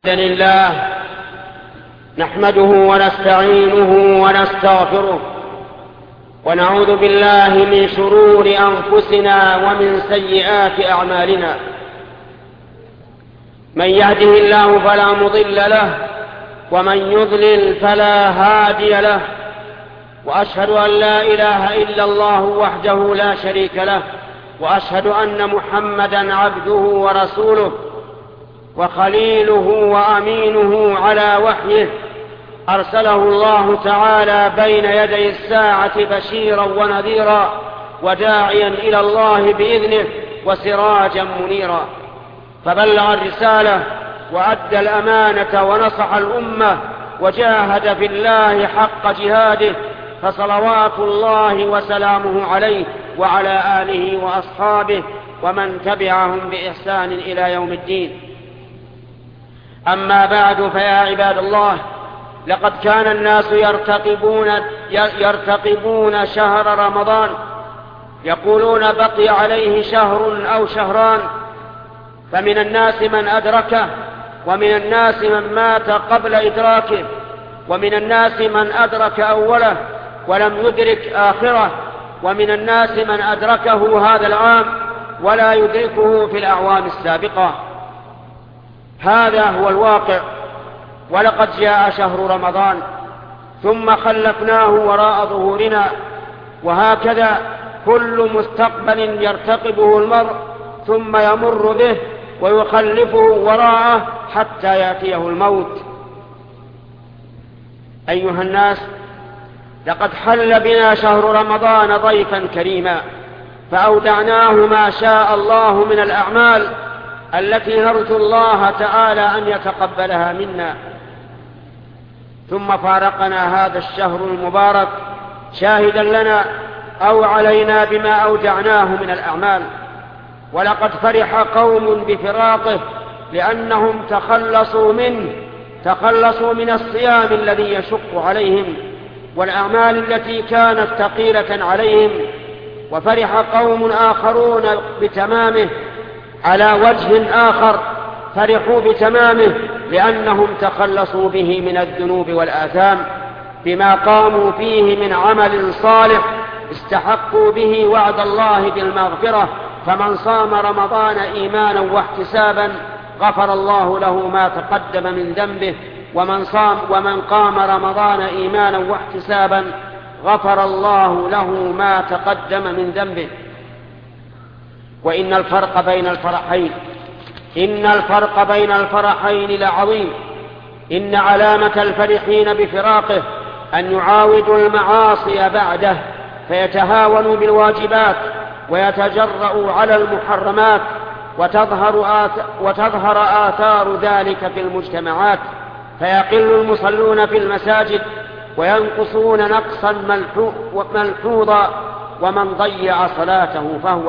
لله نحمده ونستعينه ونستغفره ونعوذ بالله من شرور أنفسنا ومن سيئات أعمالنا. من يهده الله فلا مضل له ومن يضلل فلا هادي له، وأشهد أن لا إله إلا الله وحده لا شريك له، وأشهد أن محمدا عبده ورسوله وخليله وأمينه على وحيه، أرسله الله تعالى بين يدي الساعة بشيرا ونذيرا وداعيا إلى الله بإذنه وسراجا منيرا، فبلغ الرسالة وأدى الأمانة ونصح الأمة وجاهد في الله حق جهاده، فصلوات الله وسلامه عليه وعلى آله وأصحابه ومن تبعهم بإحسان إلى يوم الدين. أما بعد، فيا عباد الله، لقد كان الناس يرتقبون شهر رمضان، يقولون بقي عليه شهر أو شهران، فمن الناس من أدركه، ومن الناس من مات قبل إدراكه، ومن الناس من أدرك أوله ولم يدرك آخره، ومن الناس من أدركه هذا العام ولا يدركه في الأعوام السابقة. هذا هو الواقع. ولقد جاء شهر رمضان ثم خلفناه وراء ظهورنا، وهكذا كل مستقبل يرتقبه المرء ثم يمر به ويخلفه وراءه حتى يأتيه الموت. أيها الناس، لقد حل بنا شهر رمضان ضيفا كريما، فأودعناه ما شاء الله من الأعمال التي نرجو الله تعالى أن يتقبلها منا. ثم فارقنا هذا الشهر المبارك شاهدا لنا أو علينا بما أودعناه من الأعمال، ولقد فرح قوم بفراقه لأنهم تخلصوا من الصيام الذي يشق عليهم والأعمال التي كانت ثقيلة عليهم، وفرح قوم آخرون بتمامه على وجه آخر، فرحوا بتمامه لأنهم تخلصوا به من الذنوب والآثام بما قاموا فيه من عمل صالح استحقوا به وعد الله بالمغفرة. فمن صام رمضان إيمانا واحتسابا غفر الله له ما تقدم من ذنبه، ومن قام رمضان إيمانا واحتسابا غفر الله له ما تقدم من ذنبه. وإن الفرق بين الفرحين لعظيم. إن علامة الفرحين بفراقه أن يعاودوا المعاصي بعده، فيتهاونوا بالواجبات ويتجرؤوا على المحرمات، وتظهر آثار ذلك في المجتمعات، فيقل المصلون في المساجد وينقصون نقصا ملحوظا، ومن ضيع صلاته فهو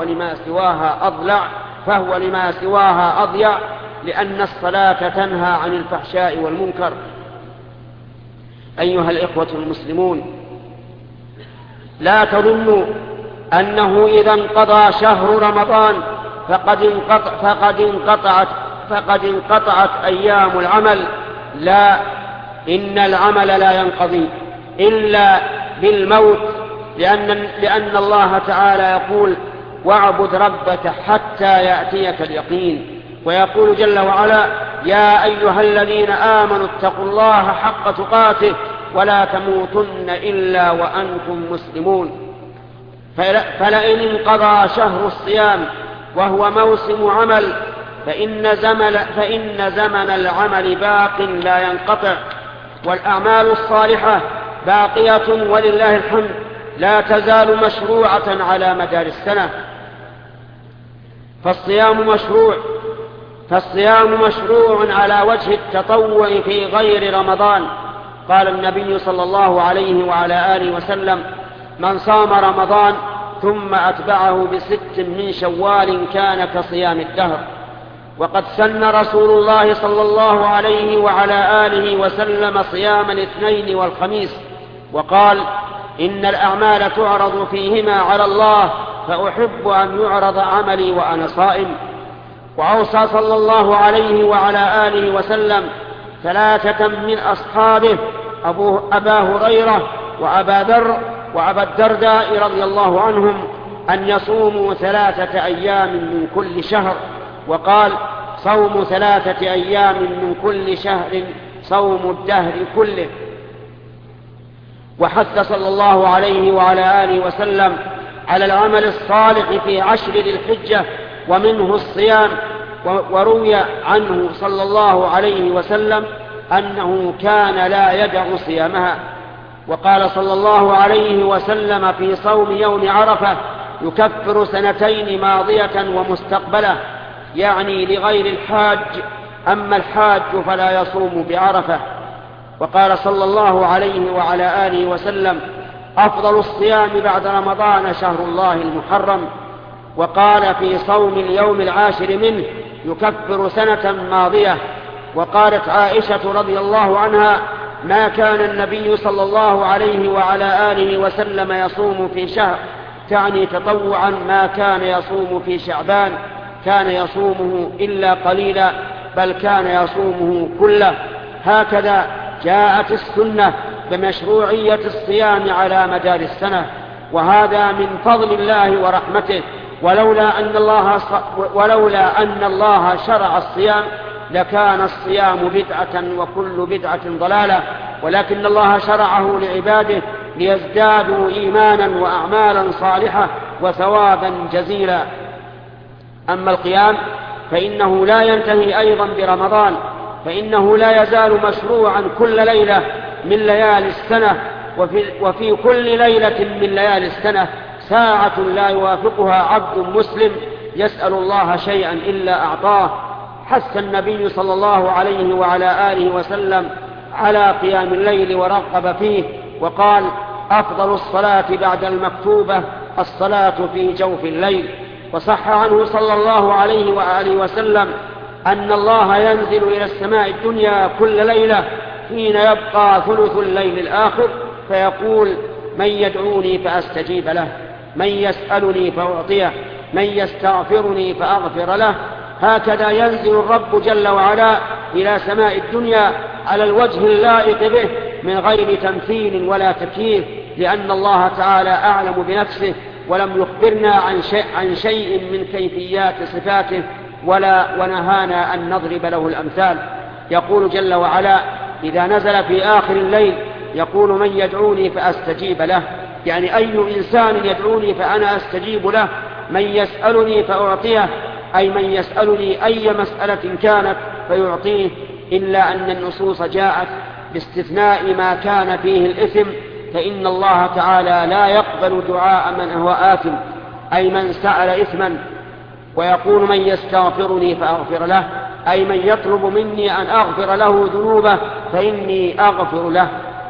لما سواها أضيع، لأن الصلاة تنهى عن الفحشاء والمنكر. أيها الإخوة المسلمون، لا تظنوا أنه إذا انقضى شهر رمضان فقد انقطعت أيام العمل. لا، إن العمل لا ينقضي إلا بالموت، لأن الله تعالى يقول: واعبد ربك حتى يأتيك اليقين. ويقول جل وعلا: يا أيها الذين آمنوا اتقوا الله حق تقاته ولا تموتن إلا وأنتم مسلمون. فلئن انقضى شهر الصيام وهو موسم عمل فإن زمن العمل باق لا ينقطع، والأعمال الصالحة باقية ولله الحمد لا تزال مشروعة على مدار السنة. فالصيام مشروع على وجه التطوع في غير رمضان. قال النبي صلى الله عليه وعلى آله وسلم: من صام رمضان ثم أتبعه ب6 من شوال كان كصيام الدهر. وقد سن رسول الله صلى الله عليه وعلى آله وسلم صيام الاثنين والخميس، وقال: إن الأعمال تعرض فيهما على الله، فأحب أن يعرض عملي وأنا صائم. وأوصى صلى الله عليه وعلى آله وسلم ثلاثة من أصحابه أبا هريرة وأبا ذر وأبا الدرداء رضي الله عنهم أن يصوموا 3 أيام من كل شهر، وقال: صوم 3 أيام من كل شهر صوم الدهر كله. وحث صلى الله عليه وعلى آله وسلم على العمل الصالح في 10 ذي الحجة ومنه الصيام. وروي عنه صلى الله عليه وسلم أنه كان لا يدع صيامها. وقال صلى الله عليه وسلم في صوم يوم عرفة: يكفر 2 ماضية ومستقبلة، يعني لغير الحاج، أما الحاج فلا يصوم بعرفة. وقال صلى الله عليه وعلى آله وسلم: أفضل الصيام بعد رمضان شهر الله المحرم. وقال في صوم اليوم 10 منه: يكفر 1 ماضية. وقالت عائشة رضي الله عنها: ما كان النبي صلى الله عليه وعلى آله وسلم يصوم في شهر، تعني تطوعا، ما كان يصوم في شعبان كان يصومه إلا قليلا، بل كان يصومه كله. هكذا جاءت السنة بمشروعية الصيام على مدار السنة، وهذا من فضل الله ورحمته. ولولا أن الله شرع الصيام لكان الصيام بدعة وكل بدعة ضلالة، ولكن الله شرعه لعباده ليزدادوا إيمانا وأعمالا صالحة وثوابا جزيلا. أما القيام فإنه لا ينتهي أيضا برمضان، فإنه لا يزال مشروعا كل ليلة من ليالي السنة، وفي كل ليلة من ليالي السنة ساعة لا يوافقها عبد مسلم يسأل الله شيئا إلا أعطاه. حث النبي صلى الله عليه وعلى آله وسلم على قيام الليل ورغب فيه، وقال: أفضل الصلاة بعد المكتوبة الصلاة في جوف الليل. وصح عنه صلى الله عليه وآله وسلم أن الله ينزل إلى السماء الدنيا كل ليلة حين يبقى ثلث الليل الآخر فيقول: من يدعوني فأستجيب له، من يسألني فأعطيه، من يستغفرني فأغفر له. هكذا ينزل الرب جل وعلا إلى سماء الدنيا على الوجه اللائق به من غير تمثيل ولا تكييف، لأن الله تعالى أعلم بنفسه ولم يخبرنا عن شيء من كيفيات صفاته ونهانا أن نضرب له الأمثال. يقول جل وعلا: إذا نزل في آخر الليل يقول: من يدعوني فأستجيب له، يعني أي إنسان يدعوني فأنا أستجيب له. من يسألني فأعطيه، أي من يسألني أي مسألة كانت فيعطيه، إلا أن النصوص جاءت باستثناء ما كان فيه الإثم، فإن الله تعالى لا يقبل دعاء من هو آثم، أي من سأل إثما. ويقول: من يستغفرني فأغفر له، أي من يطلب مني أن أغفر له ذنوبه فإني أغفر له.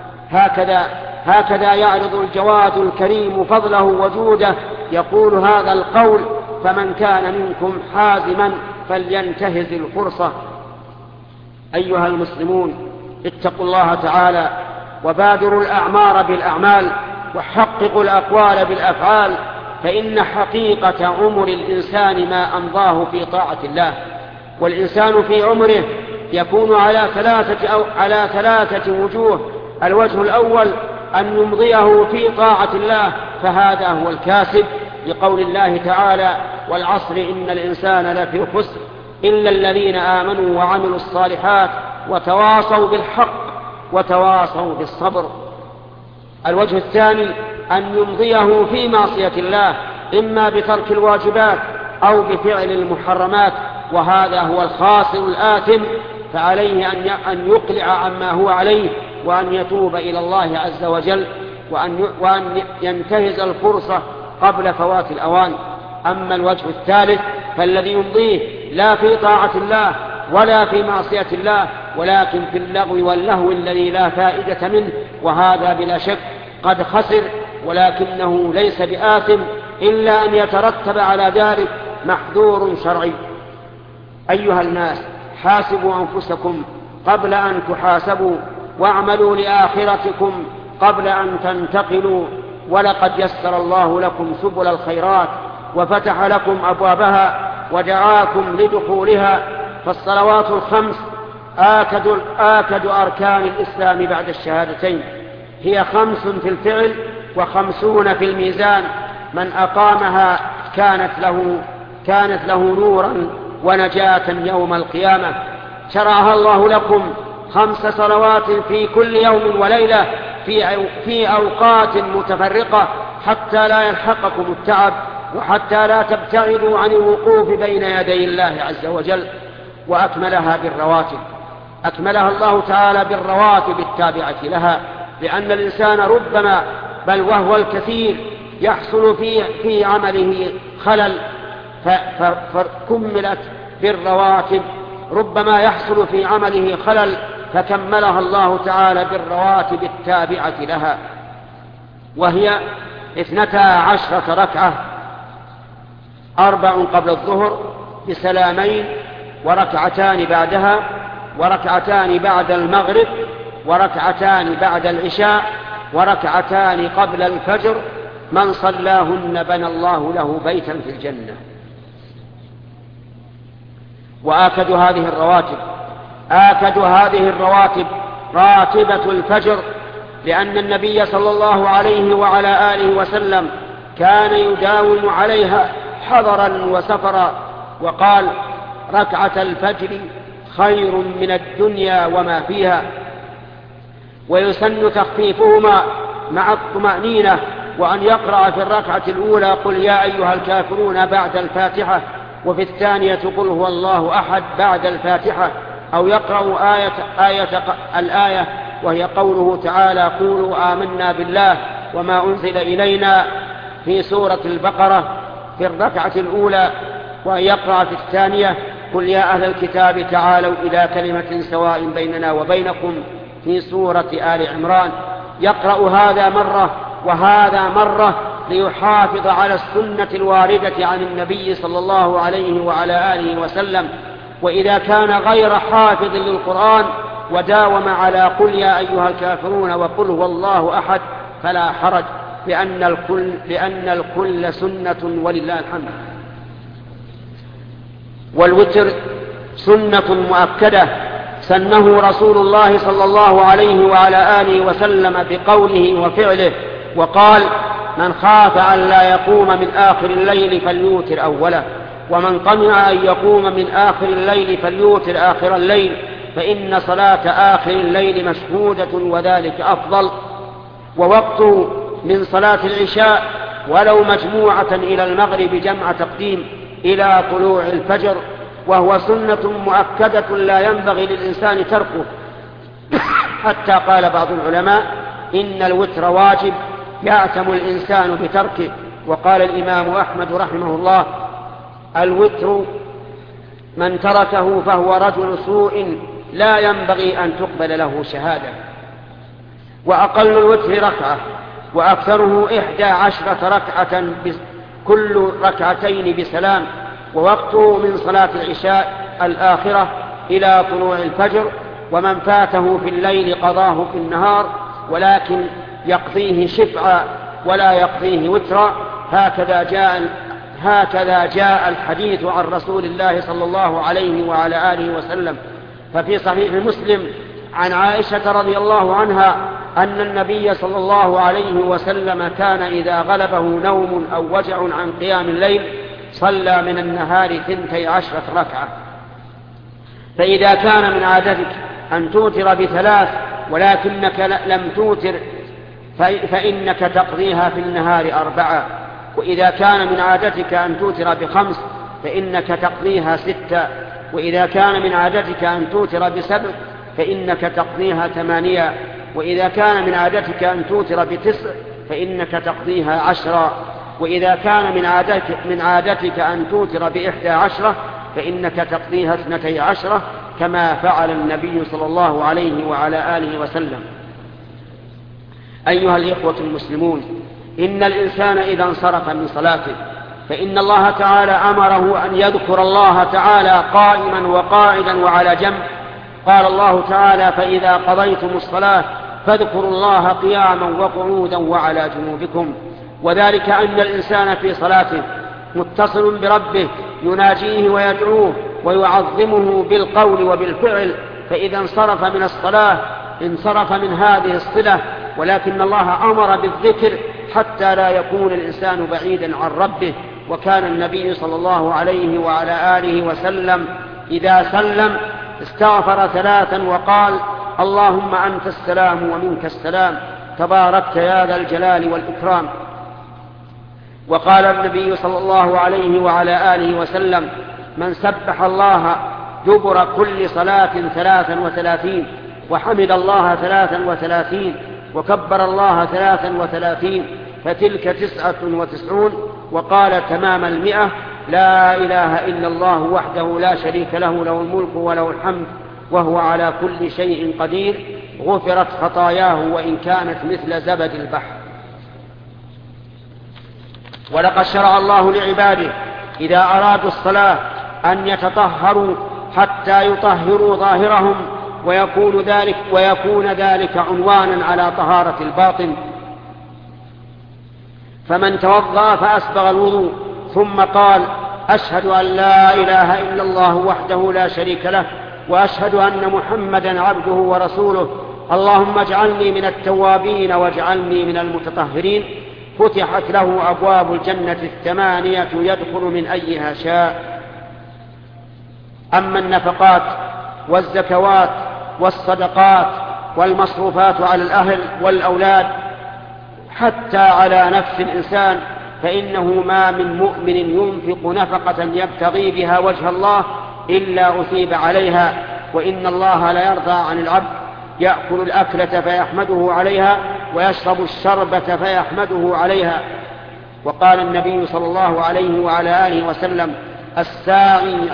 هكذا يعرض الجواد الكريم فضله وجوده، يقول هذا القول: فمن كان منكم حازما فلينتهز الفرصة. أيها المسلمون، اتقوا الله تعالى وبادروا الأعمار بالأعمال وحققوا الأقوال بالأفعال، فإن حقيقة عمر الإنسان ما أمضاه في طاعة الله. والإنسان في عمره يكون على 3 وجوه. الوجه الأول أن يمضيه في طاعة الله، فهذا هو الكاسب، لقول الله تعالى: والعصر إن الإنسان لفي خسر إلا الذين آمنوا وعملوا الصالحات وتواصوا بالحق وتواصوا بالصبر. الوجه الثاني أن يمضيه في معصية الله، إما بترك الواجبات أو بفعل المحرمات، وهذا هو الخاسر الآثم، فعليه أن يقلع عما هو عليه وأن يتوب إلى الله عز وجل وأن ينتهز الفرصة قبل فوات الأوان. أما الوجه الثالث فالذي يمضيه لا في طاعة الله ولا في معصية الله، ولكن في اللغو واللهو الذي لا فائدة منه، وهذا بلا شك قد خسر، ولكنه ليس بآثم إلا أن يترتب على ذلك محذور شرعي. أيها الناس، حاسبوا أنفسكم قبل أن تحاسبوا، واعملوا لآخرتكم قبل أن تنتقلوا، ولقد يسر الله لكم سبل الخيرات وفتح لكم أبوابها ودعاكم لدخولها. فالصلوات الخمس آكد أركان الإسلام بعد الشهادتين، هي 5 في الفعل و50 في الميزان، من أقامها كانت له نورا ونجاة يوم القيامة. شرعها الله لكم 5 صلوات في كل يوم وليلة في أوقات متفرقة حتى لا يلحقكم التعب وحتى لا تبتعدوا عن الوقوف بين يدي الله عز وجل. وأكملها بالرواتب، أكملها الله تعالى بالرواتب التابعة لها، لأن الإنسان ربما بل وهو الكثير يحصل في عمله خلل فكملت بالرواتب، ربما يحصل في عمله خلل فكملها الله تعالى بالرواتب التابعة لها، وهي 12 ركعة، 4 قبل الظهر بسلامين، وركعتان بعدها، وركعتان بعد المغرب، وركعتان بعد العشاء، وركعتان قبل الفجر، من صلاهن بنى الله له بيتا في الجنة. وآكد هذه الرواتب راتبة الفجر، لأن النبي صلى الله عليه وعلى آله وسلم كان يداوم عليها حضرا وسفرا، وقال: ركعة الفجر خير من الدنيا وما فيها. ويسن تخفيفهما مع الطمأنينة، وأن يقرأ في الركعة الأولى قل يا أيها الكافرون بعد الفاتحة، وفي الثانية قل هو الله أحد بعد الفاتحة، أو يقرأ الآية وهي قوله تعالى: قولوا آمنا بالله وما أنزل إلينا في سورة البقرة في الركعة الأولى، وأن يقرأ في الثانية قل يا أهل الكتاب تعالوا إلى كلمة سواء بيننا وبينكم في سورة آل عمران. يقرأ هذا مرة وهذا مرة ليحافظ على السنة الواردة عن النبي صلى الله عليه وعلى آله وسلم. وإذا كان غير حافظ للقرآن وداوم على قل يا أيها الكافرون وقل هو الله أحد فلا حرج، لأن الكل سنة ولله الحمد. والوتر سنة مؤكدة سنه رسول الله صلى الله عليه وعلى آله وسلم بقوله وفعله، وقال: من خاف أن لا يقوم من آخر الليل فليوتر أوله، ومن طمع أن يقوم من آخر الليل فليوتر آخر الليل، فإن صلاة آخر الليل مشهودة وذلك أفضل. ووقت من صلاة العشاء ولو مجموعة إلى المغرب جمع تقديم إلى طلوع الفجر، وهو سنة مؤكدة لا ينبغي للإنسان تركه، حتى قال بعض العلماء: إن الوتر واجب يأثم الإنسان بتركه. وقال الإمام أحمد رحمه الله: الوتر من تركه فهو رجل سوء لا ينبغي أن تقبل له شهادة. وأقل الوتر ركعة، وأكثره 11 ركعة كل ركعتين بسلام، ووقته من صلاة العشاء الآخرة إلى طلوع الفجر. ومن فاته في الليل قضاه في النهار، ولكن يقضيه شفعا ولا يقضيه وترا، هكذا جاء الحديث عن رسول الله صلى الله عليه وعلى آله وسلم. ففي صحيح مسلم عن عائشة رضي الله عنها أن النبي صلى الله عليه وسلم كان إذا غلبه نوم أو وجع عن قيام الليل صلى من النهار 12 ركعة. فإذا كان من عادتك أن توتر ب3 ولكنك لم توتر فإنك تقضيها في النهار 4، وإذا كان من عادتك أن توتر ب5 فإنك تقضيها 6، وإذا كان من عادتك أن توتر ب7 فإنك تقضيها 8، وإذا كان من عادتك أن توتر ب9 فإنك تقضيها 10، وإذا كان من عادتك أن توتر ب11 فإنك تقضيها 12، كما فعل النبي صلى الله عليه وعلى آله وسلم. أيها الإخوة المسلمون، إن الإنسان إذا انصرف من صلاته فإن الله تعالى أمره أن يذكر الله تعالى قائما وقاعدا وعلى جنب. قال الله تعالى: فإذا قضيتم الصلاة فاذكروا الله قياما وقعودا وعلى جنوبكم. وذلك أن الإنسان في صلاته متصل بربه يناجيه ويدعوه ويعظمه بالقول وبالفعل، فإذا انصرف من الصلاة انصرف من هذه الصلة، ولكن الله أمر بالذكر حتى لا يكون الإنسان بعيدا عن ربه. وكان النبي صلى الله عليه وعلى آله وسلم إذا سلم استغفر 3 وقال: اللهم أنت السلام ومنك السلام، تباركت يا ذا الجلال والإكرام. وقال النبي صلى الله عليه وعلى آله وسلم: من سبح الله دبر كل صلاة 33 وحمد الله 33 وكبر الله 33 فتلك 99. وقال تمام 100: لا إله إلا الله وحده لا شريك له، له الملك وله الحمد وهو على كل شيء قدير، غفرت خطاياه وإن كانت مثل زبد البحر. ولقد شرع الله لعباده إذا أرادوا الصلاة أن يتطهروا حتى يطهروا ظاهرهم، ويكون ذلك عنوانا على طهارة الباطن. فمن توضأ فأسبغ الوضوء ثم قال: أشهد أن لا إله إلا الله وحده لا شريك له، وأشهد أن محمدا عبده ورسوله، اللهم اجعلني من التوابين واجعلني من المتطهرين، فتحت له أبواب الجنة 8 يدخل من أيها شاء. أما النفقات والزكوات والصدقات والمصروفات على الأهل والأولاد حتى على نفس الإنسان، فإنه ما من مؤمن ينفق نفقة يبتغي بها وجه الله إلا أثيب عليها، وإن الله لا يرضى عن العبد يأكل الأكلة فيحمده عليها ويشرب الشربة فيحمده عليها. وقال النبي صلى الله عليه وعلى آله وسلم: الساعي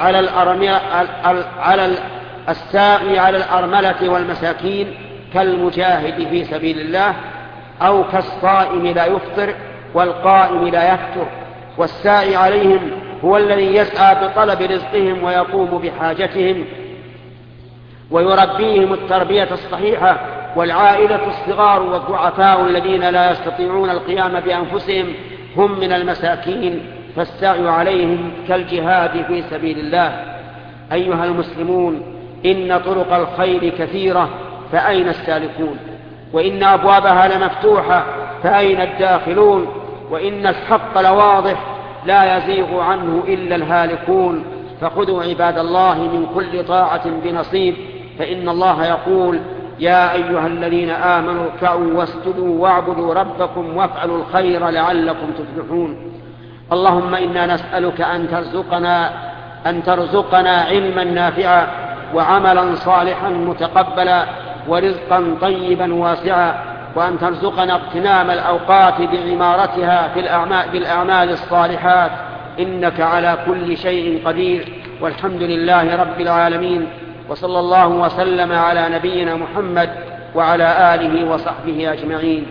على الأرملة والمساكين كالمجاهد في سبيل الله، أو كالصائم لا يفطر والقائم لا يفطر. والساعي عليهم هو الذي يسعى بطلب رزقهم ويقوم بحاجتهم ويربيهم التربية الصحيحة، والعائلة الصغار والضعفاء الذين لا يستطيعون القيام بأنفسهم هم من المساكين، فالسعي عليهم كالجهاد في سبيل الله. أيها المسلمون، إن طرق الخير كثيرة، فأين السالكون؟ وإن أبوابها لمفتوحة، فأين الداخلون؟ وإن الحق لواضح، لا يزيغ عنه إلا الهالكون. فخذوا عباد الله من كل طاعة بنصيب، فإن الله يقول: يا أيها الذين آمنوا اركعوا واسجدوا واعبدوا ربكم وافعلوا الخير لعلكم تفلحون. اللهم إنا نسألك أن ترزقنا علما نافعا وعملا صالحا متقبلا ورزقا طيبا واسعا، وأن ترزقنا اغتنام الأوقات بعمارتها بالأعمال الصالحات، إنك على كل شيء قدير. والحمد لله رب العالمين، وصلى الله وسلم على نبينا محمد وعلى آله وصحبه أجمعين.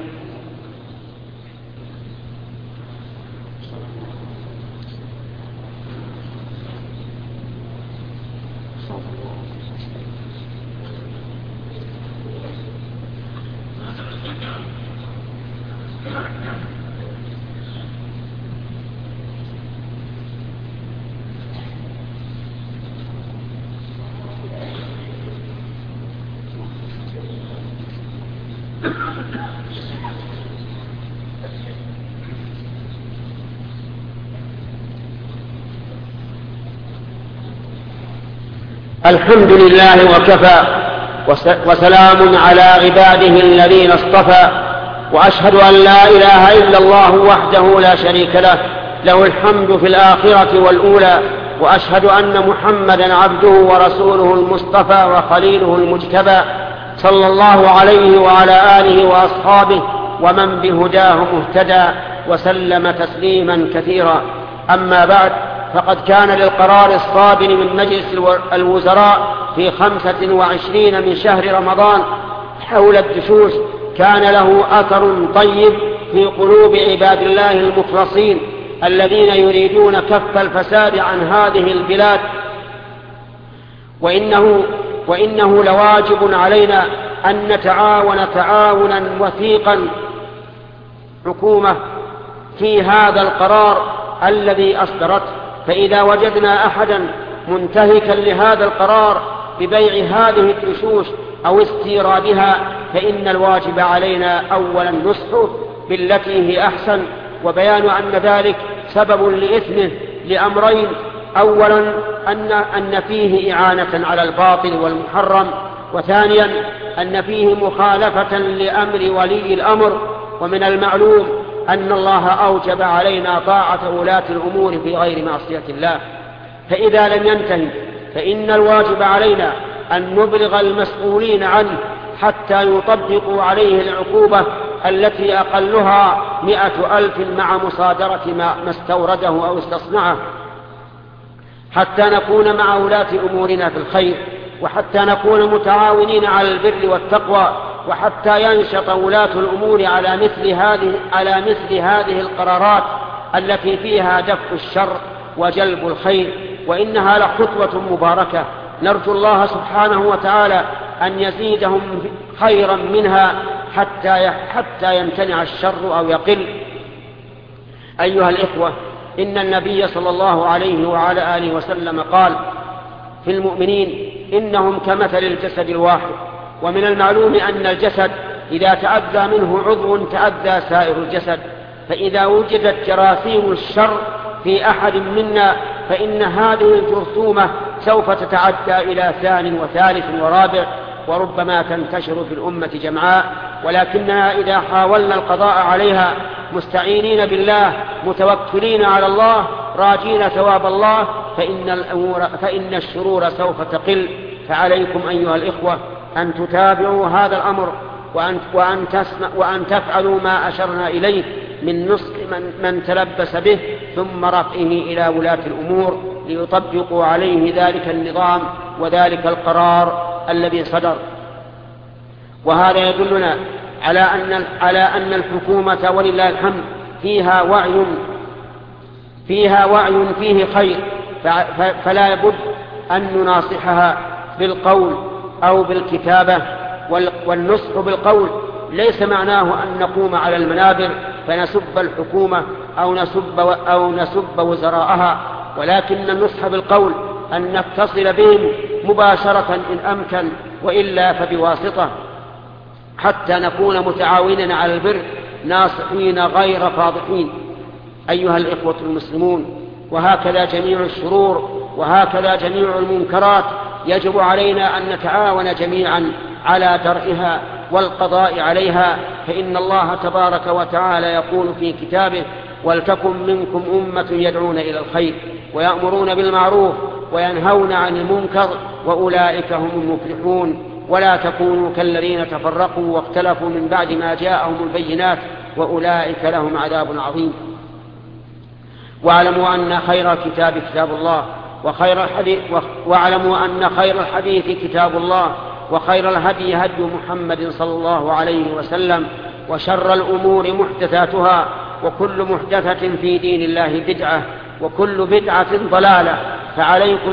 الحمد لله وكفى، وسلام على عباده الذين اصطفى، وأشهد أن لا إله إلا الله وحده لا شريك له، له الحمد في الآخرة والأولى، وأشهد أن محمدا عبده ورسوله المصطفى وخليله المجتبى، صلى الله عليه وعلى آله وأصحابه ومن بهداه مهتدى، وسلم تسليما كثيرا. أما بعد، فقد كان للقرار الصادر من مجلس الوزراء في 25 من شهر رمضان حول الدشوش كان له أثر طيب في قلوب عباد الله المخلصين الذين يريدون كف الفساد عن هذه البلاد، وإنه لواجب علينا أن نتعاون تعاونا وثيقا حكومة في هذا القرار الذي أصدرته. فإذا وجدنا أحدا منتهكا لهذا القرار ببيع هذه الدشوش أو استيرادها، فإن الواجب علينا أولا نصحه بالتي هي أحسن، وبيان أن ذلك سبب لإثمه لأمرين: أولا أن فيه إعانة على الباطل والمحرم، وثانيا أن فيه مخالفة لأمر ولي الأمر. ومن المعلوم أن الله أوجب علينا طاعة ولاة الأمور في غير معصية الله، فإذا لم ينتهي فإن الواجب علينا أن نبلغ المسؤولين عنه حتى يطبقوا عليه العقوبة التي أقلها 100,000 مع مصادرة ما استورده أو استصنعه، حتى نكون مع ولاة أمورنا في الخير، وحتى نكون متعاونين على البر والتقوى، وحتى ينشط ولاة الأمور على مثل هذه القرارات التي فيها دفع الشر وجلب الخير، وإنها لخطوة مباركة نرجو الله سبحانه وتعالى أن يزيدهم خيرا منها حتى يمتنع الشر أو يقل. أيها الإخوة، إن النبي صلى الله عليه وعلى آله وسلم قال في المؤمنين: إنهم كمثل الجسد الواحد. ومن المعلوم أن الجسد إذا تأذى منه عضو تأذى سائر الجسد، فإذا وجدت جراثيم الشر في أحد منا فإن هذه الجرثومة سوف تتعدى إلى ثان وثالث ورابع، وربما تنتشر في الأمة جمعاء. ولكننا إذا حاولنا القضاء عليها مستعينين بالله متوكلين على الله راجين ثواب الله فإن الشرور سوف تقل. فعليكم أيها الإخوة أن تتابعوا هذا الأمر وأن تفعلوا ما أشرنا إليه من نصح من تلبس به، ثم رفعه إلى ولاة الأمور ليطبقوا عليه ذلك النظام وذلك القرار الذي صدر. وهذا يدلنا على أن الحكومة ولله الحمد فيها وعي فيه خير، فلا بد أن نناصحها بالقول أو بالكتابة. والنصح بالقول ليس معناه أن نقوم على المنابر فنسب الحكومة أو نسب وزراءها، ولكن النصح بالقول أن نتصل بهم مباشرة إن أمكن، وإلا فبواسطة، حتى نكون متعاونين على البر ناصحين غير فاضحين. أيها الإخوة المسلمون، وهكذا جميع الشرور وهكذا جميع المنكرات يجب علينا أن نتعاون جميعا على درئها والقضاء عليها، فإن الله تبارك وتعالى يقول في كتابه: ولتكن منكم أمة يدعون إلى الخير ويأمرون بالمعروف وينهون عن المنكر وأولئك هم المفلحون. ولا تكونوا كالذين تفرقوا واختلفوا من بعد ما جاءهم البينات وأولئك لهم عذاب عظيم. واعلموا أن خير الكتاب كتاب الله واعلموا أن خير الحديث كتاب الله، وخير الهدي هدي محمد صلى الله عليه وسلم، وشر الأمور محدثاتها، وكل محدثة في دين الله بدعة، وكل بدعة ضلالة. فعليكم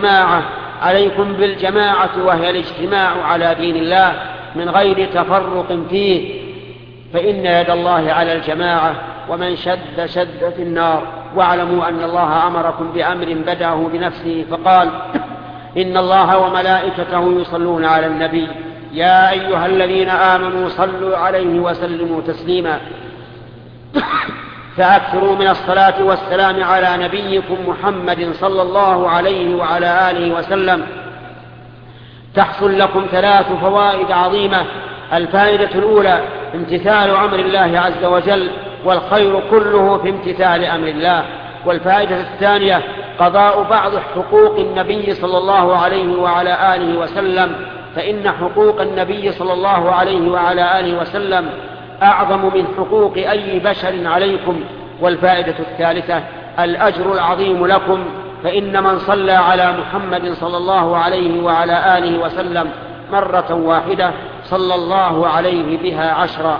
بالجماعة وهي الاجتماع على دين الله من غير تفرق فيه، فإن يد الله على الجماعة، ومن شد في النار. واعلموا أن الله أمركم بأمر بدأه بنفسه فقال: إن الله وملائكته يصلون على النبي يا أيها الذين آمنوا صلوا عليه وسلموا تسليما. فأكثروا من الصلاة والسلام على نبيكم محمد صلى الله عليه وعلى آله وسلم تحصل لكم 3 فوائد عظيمة. الفائدة الأولى: امتثال أمر الله عز وجل، والخير كله في امتثال أمر الله. والفائدة الثانية: قضاء بعض حقوق النبي صلى الله عليه وعلى آله وسلم، فإن حقوق النبي صلى الله عليه وعلى آله وسلم أعظم من حقوق أي بشر عليكم. والفائدة الثالثة: الأجر العظيم لكم، فإن من صلى على محمد صلى الله عليه وعلى آله وسلم مرة واحدة صلى الله عليه بها 10.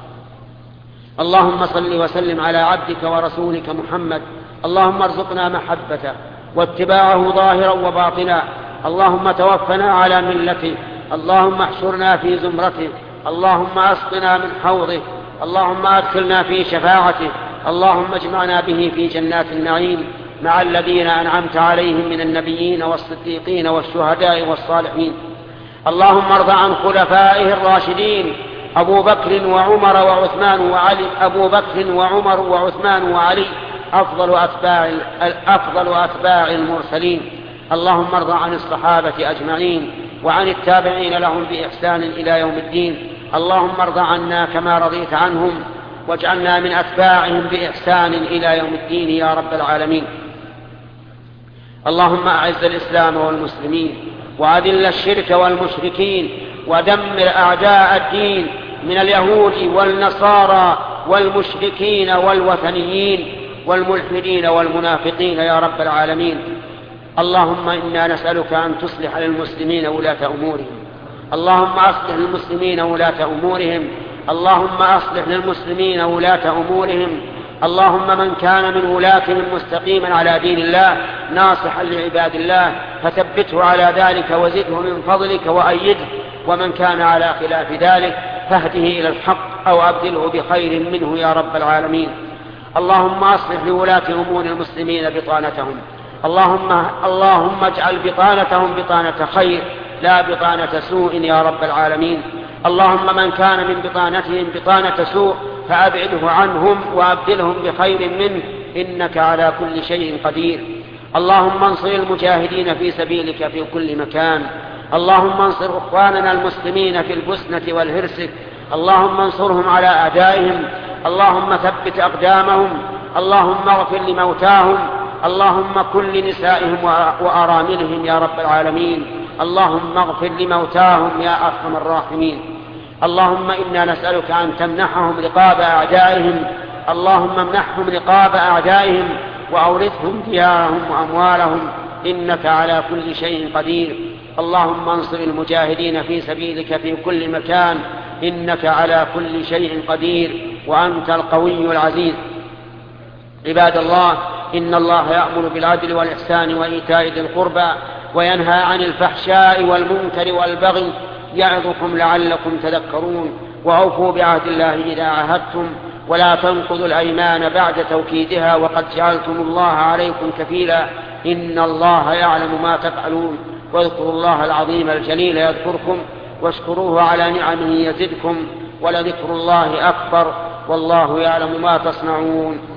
اللهم صل وسلم على عبدك ورسولك محمد. اللهم ارزقنا محبته واتباعه ظاهرا وباطنا. اللهم توفنا على ملته. اللهم احشرنا في زمرته. اللهم اسقنا من حوضه. اللهم ادخلنا في شفاعته. اللهم اجمعنا به في جنات النعيم. مع الذين أنعمت عليهم من النبيين والصديقين والشهداء والصالحين. اللهم ارض عن خلفائه الراشدين أبو بكر وعمر وعثمان وعلي أفضل أتباع المرسلين. اللهم ارض عن الصحابة أجمعين وعن التابعين لهم بإحسان إلى يوم الدين. اللهم ارض عنا كما رضيت عنهم، واجعلنا من أتباعهم بإحسان إلى يوم الدين يا رب العالمين. اللهم أعز الإسلام والمسلمين، وأذل الشرك والمشركين، ودمر أعداء الدين من اليهود والنصارى والمشركين والوثنيين والملحدين والمنافقين يا رب العالمين. اللهم إنا نسألك أن تصلح للمسلمين ولاة أمورهم. اللهم أصلح للمسلمين ولاة أمورهم. اللهم أصلح للمسلمين ولاة أمورهم. اللهم من كان من ولاتهم مستقيما على دين الله ناصحا لعباد الله فثبته على ذلك وزده من فضلك وأيده، ومن كان على خلاف ذلك فاهده إلى الحق أو أبدله بخير منه يا رب العالمين. اللهم أصلح لولاة أمور المسلمين بطانتهم. اللهم اجعل بطانتهم بطانة خير لا بطانة سوء يا رب العالمين. اللهم من كان من بطانتهم بطانة سوء فأبعده عنهم وأبدلهم بخير منه، إنك على كل شيء قدير. اللهم انصر المجاهدين في سبيلك في كل مكان. اللهم انصر إخواننا المسلمين في البوسنة والهرسك. اللهم انصرهم على أعدائهم. اللهم ثبت أقدامهم. اللهم اغفر لموتاهم. اللهم كن لنسائهم وأراملهم يا رب العالمين. اللهم اغفر لموتاهم يا أرحم الراحمين. اللهم إنا نسألك أن تمنحهم رقاب أعدائهم. اللهم امنحهم رقاب أعدائهم وأورثهم ديارهم وأموالهم، إنك على كل شيء قدير. اللهم انصر المجاهدين في سبيلك في كل مكان، إنك على كل شيء قدير وأنت القوي العزيز. عباد الله، إن الله يأمر بالعدل والإحسان وإيتاء ذي القربى وينهى عن الفحشاء والمنكر والبغي يعظكم لعلكم تذكرون. وأوفوا بعهد الله إذا عاهدتم، ولا تنقضوا الأيمان بعد توكيدها وقد جعلتم الله عليكم كفيلا، إن الله يعلم ما تفعلون. واذكروا الله العظيم الجليل يذكركم، واشكروه على نعمه يزدكم، ولذكر الله أكبر، والله يعلم ما تصنعون.